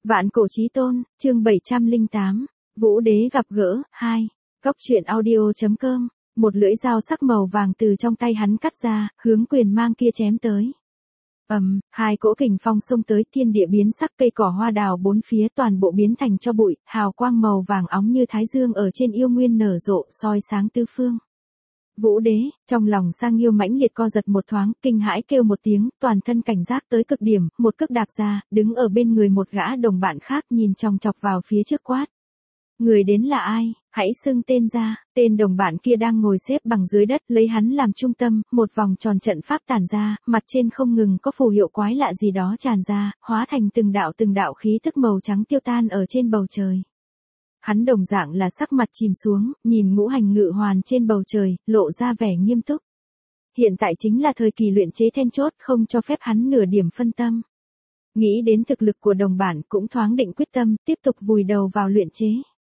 Vạn cổ chí tôn, chương 708, Vũ đế gặp gỡ, 2. Cóc truyện audio.com, một lưỡi dao sắc màu vàng từ trong tay hắn cắt ra, hướng quyền mang kia chém tới. Hai cỗ kình phong xông tới, thiên địa biến sắc, cây cỏ hoa đào bốn phía toàn bộ biến thành cho bụi, hào quang màu vàng óng như thái dương ở trên yêu nguyên nở rộ, soi sáng tứ phương. Vũ đế, trong lòng Sang Nghiêu mãnh liệt co giật một thoáng, kinh hãi kêu một tiếng, toàn thân cảnh giác tới cực điểm, một cước đạp ra, đứng ở bên người một gã đồng bạn khác nhìn chòng chọc vào phía trước quát. Người đến là ai, hãy xưng tên ra. Tên đồng bạn kia đang ngồi xếp bằng dưới đất, lấy hắn làm trung tâm, một vòng tròn trận pháp tản ra, mặt trên không ngừng có phù hiệu quái lạ gì đó tràn ra, hóa thành từng đạo khí tức màu trắng tiêu tan ở trên bầu trời. Hắn đồng dạng là sắc mặt chìm xuống, nhìn ngũ hành ngự hoàn trên bầu trời, lộ ra vẻ nghiêm túc. Hiện tại chính là thời kỳ luyện chế then chốt, không cho phép hắn nửa điểm phân tâm. Nghĩ đến thực lực của đồng bản cũng thoáng định quyết tâm, tiếp tục vùi đầu vào luyện chế.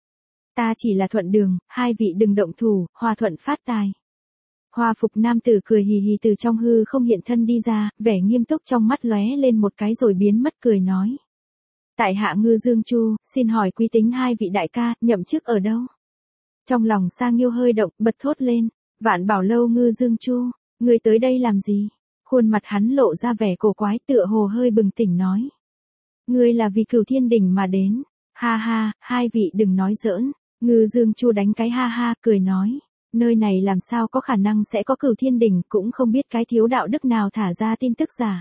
Ta chỉ là thuận đường, hai vị đừng động thủ, hòa thuận phát tài. Hoa phục nam tử cười hì hì từ trong hư không hiện thân đi ra, vẻ nghiêm túc trong mắt lóe lên một cái rồi biến mất cười nói. Tại hạ Ngư Dương Chu, xin hỏi quý tính hai vị đại ca, nhậm chức ở đâu? Trong lòng Sang Nghiêu hơi động, bật thốt lên, Vạn Bảo Lâu Ngư Dương Chu, ngươi tới đây làm gì? Khuôn mặt hắn lộ ra vẻ cổ quái tựa hồ hơi bừng tỉnh nói. Ngươi là vì Cửu Thiên Đỉnh mà đến, ha ha, hai vị đừng nói giỡn, Ngư Dương Chu đánh cái ha ha, cười nói. Nơi này làm sao có khả năng sẽ có Cửu Thiên Đỉnh, cũng không biết cái thiếu đạo đức nào thả ra tin tức giả.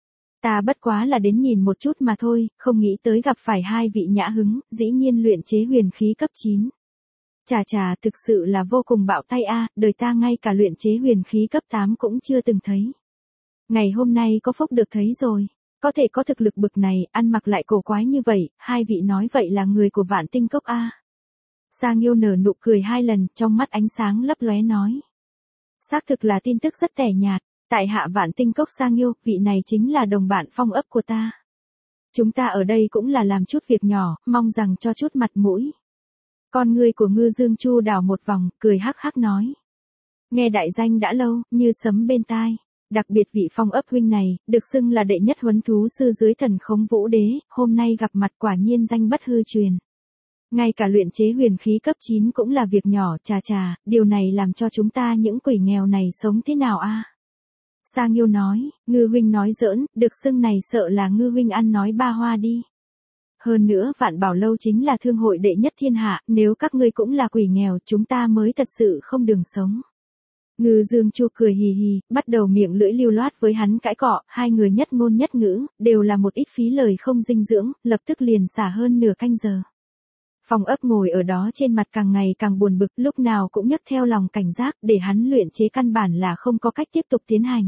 Ta bất quá là đến nhìn một chút mà thôi, không nghĩ tới gặp phải hai vị nhã hứng, dĩ nhiên luyện chế huyền khí cấp 9. Chà, thực sự là vô cùng bạo tay a, đời ta ngay cả luyện chế huyền khí cấp 8 cũng chưa từng thấy. Ngày hôm nay có phúc được thấy rồi, có thể có thực lực bực này, ăn mặc lại cổ quái như vậy, hai vị nói vậy là người của Vạn Tinh Cốc a. Sang Nghiêu nở nụ cười hai lần, trong mắt ánh sáng lấp lóe nói. Xác thực là tin tức rất tẻ nhạt. Tại hạ Vạn Tinh Cốc Sang Nghiêu, vị này chính là đồng bạn phong ấp của ta. Chúng ta ở đây cũng là làm chút việc nhỏ, mong rằng cho chút mặt mũi. Con ngươi của Ngư Dương Chu đảo một vòng, cười hắc hắc nói. Nghe đại danh đã lâu, như sấm bên tai. Đặc biệt vị phong ấp huynh này, được xưng là đệ nhất huấn thú sư dưới thần khống Vũ đế, hôm nay gặp mặt quả nhiên danh bất hư truyền. Ngay cả luyện chế huyền khí cấp 9 cũng là việc nhỏ, chà, điều này làm cho chúng ta những quỷ nghèo này sống thế nào a? Sang Nghiêu nói, Ngư huynh nói giỡn, được xưng này sợ là Ngư huynh ăn nói ba hoa đi. Hơn nữa Vạn Bảo Lâu chính là thương hội đệ nhất thiên hạ, nếu các ngươi cũng là quỷ nghèo, chúng ta mới thật sự không đường sống. Ngư Dương Chu cười hì hì, bắt đầu miệng lưỡi lưu loát với hắn cãi cọ, hai người nhất ngôn nhất ngữ, đều là một ít phí lời không dinh dưỡng, lập tức liền xả hơn nửa canh giờ. Phong ấp ngồi ở đó trên mặt càng ngày càng buồn bực, lúc nào cũng nhấc theo lòng cảnh giác, để hắn luyện chế căn bản là không có cách tiếp tục tiến hành.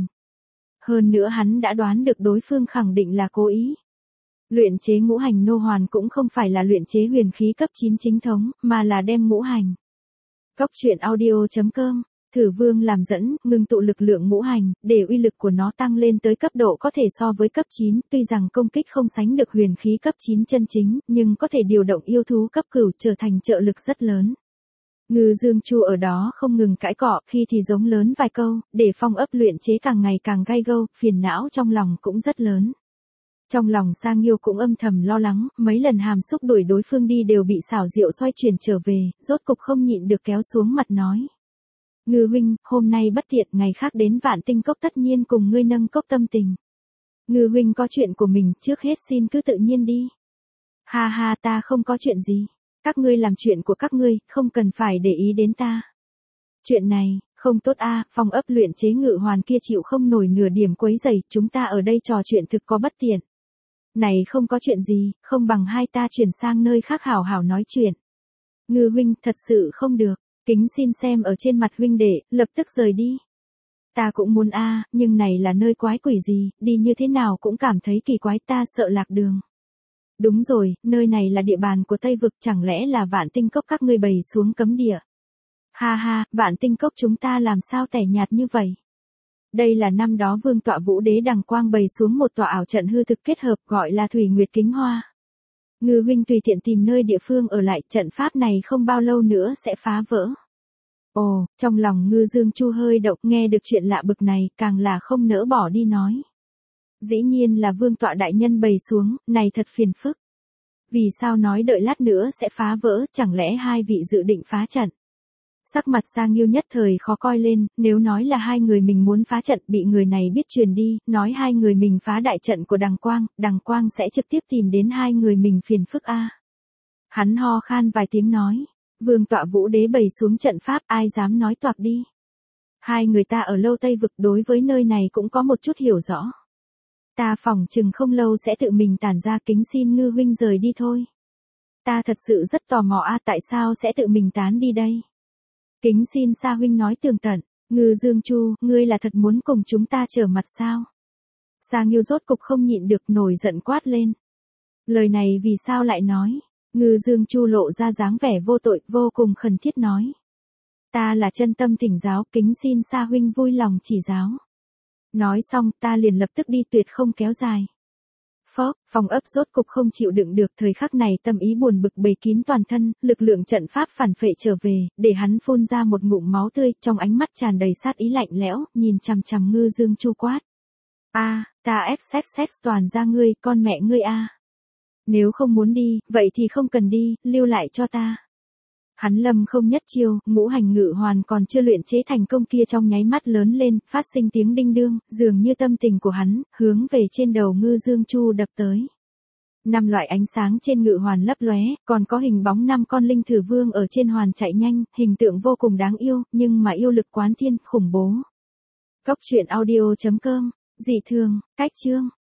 Hơn nữa hắn đã đoán được đối phương khẳng định là cố ý. Luyện chế ngũ hành nô hoàn cũng không phải là luyện chế huyền khí cấp 9 chính thống, mà là đem ngũ hành. Cóc truyện audio.com, Thử Vương làm dẫn, ngưng tụ lực lượng ngũ hành, để uy lực của nó tăng lên tới cấp độ có thể so với cấp 9, tuy rằng công kích không sánh được huyền khí cấp 9 chân chính, nhưng có thể điều động yêu thú cấp cửu trở thành trợ lực rất lớn. Ngư Dương Chu ở đó không ngừng cãi cọ, khi thì giống lớn vài câu, để phong ấp luyện chế càng ngày càng gai gâu, phiền não trong lòng cũng rất lớn. Trong lòng Sang Nghiêu cũng âm thầm lo lắng, mấy lần hàm xúc đuổi đối phương đi đều bị xảo diệu xoay chuyển trở về, rốt cục không nhịn được kéo xuống mặt nói. Ngư huynh, hôm nay bất tiện, ngày khác đến Vạn Tinh Cốc tất nhiên cùng ngươi nâng cốc tâm tình. Ngư huynh có chuyện của mình, trước hết xin cứ tự nhiên đi. Ha, ta không có chuyện gì. Các ngươi làm chuyện của các ngươi, không cần phải để ý đến ta. Chuyện này, không tốt a, phong ấp luyện chế ngự hoàn kia chịu không nổi nửa điểm quấy rầy, chúng ta ở đây trò chuyện thực có bất tiện. Này không có chuyện gì, không bằng hai ta chuyển sang nơi khác hảo hảo nói chuyện. Ngư huynh, thật sự không được. Kính xin xem ở trên mặt huynh đệ, lập tức rời đi. Ta cũng muốn a, nhưng này là nơi quái quỷ gì, đi như thế nào cũng cảm thấy kỳ quái, ta sợ lạc đường. Đúng rồi, nơi này là địa bàn của Tây Vực, chẳng lẽ là Vạn Tinh Cốc các ngươi bày xuống cấm địa. Ha, Vạn Tinh Cốc chúng ta làm sao tẻ nhạt như vậy. Đây là năm đó vương tọa Vũ đế đằng quang bày xuống một tọa ảo trận hư thực kết hợp gọi là Thủy Nguyệt Kính Hoa. Ngư huynh tùy tiện tìm nơi địa phương ở lại, trận pháp này không bao lâu nữa sẽ phá vỡ. Ồ, trong lòng Ngư Dương Chu hơi động, nghe được chuyện lạ bực này, càng là không nỡ bỏ đi nói. Dĩ nhiên là vương tọa đại nhân bày xuống, này thật phiền phức. Vì sao nói đợi lát nữa sẽ phá vỡ, chẳng lẽ hai vị dự định phá trận? Sắc mặt Sa Nghiêu nhất thời khó coi lên, nếu nói là hai người mình muốn phá trận bị người này biết truyền đi, nói hai người mình phá đại trận của Đằng Quang sẽ trực tiếp tìm đến hai người mình phiền phức a. Hắn ho khan vài tiếng nói, Vương tọa Vũ Đế bày xuống trận pháp, ai dám nói toạc đi. Hai người ta ở Lâu Tây Vực đối với nơi này cũng có một chút hiểu rõ. Ta phỏng chừng không lâu sẽ tự mình tản ra, kính xin Ngư huynh rời đi thôi. Ta thật sự rất tò mò tại sao sẽ tự mình tán đi đây? Kính xin Sa huynh nói tường tận, Ngư Dương Chu, ngươi là thật muốn cùng chúng ta trở mặt sao? Sa Nghiêu rốt cục không nhịn được nổi giận quát lên. Lời này vì sao lại nói? Ngư Dương Chu lộ ra dáng vẻ vô tội, vô cùng khẩn thiết nói. Ta là chân tâm thỉnh giáo, kính xin Sa huynh vui lòng chỉ giáo. Nói xong ta liền lập tức đi, tuyệt không kéo dài. Phốc, Phong ấp rốt cục không chịu đựng được, thời khắc này tâm ý buồn bực bầy kín toàn thân, lực lượng trận pháp phản phệ trở về, để hắn phun ra một ngụm máu tươi, trong ánh mắt tràn đầy sát ý lạnh lẽo, nhìn chằm chằm Ngư Dương Chu quát. Ta ép xét toàn ra ngươi, con mẹ ngươi a. Nếu không muốn đi, vậy thì không cần đi, lưu lại cho ta. Hắn lâm không nhất chiêu, ngũ hành ngự hoàn còn chưa luyện chế thành công kia trong nháy mắt lớn lên, phát sinh tiếng đinh đương, dường như tâm tình của hắn, hướng về trên đầu Ngư Dương Chu đập tới. 5 loại ánh sáng trên ngự hoàn lấp lóe, còn có hình bóng 5 con linh thử vương ở trên hoàn chạy nhanh, hình tượng vô cùng đáng yêu, nhưng mà yêu lực quán thiên, khủng bố. Cốc truyện audio.com, dị thường, cách chương.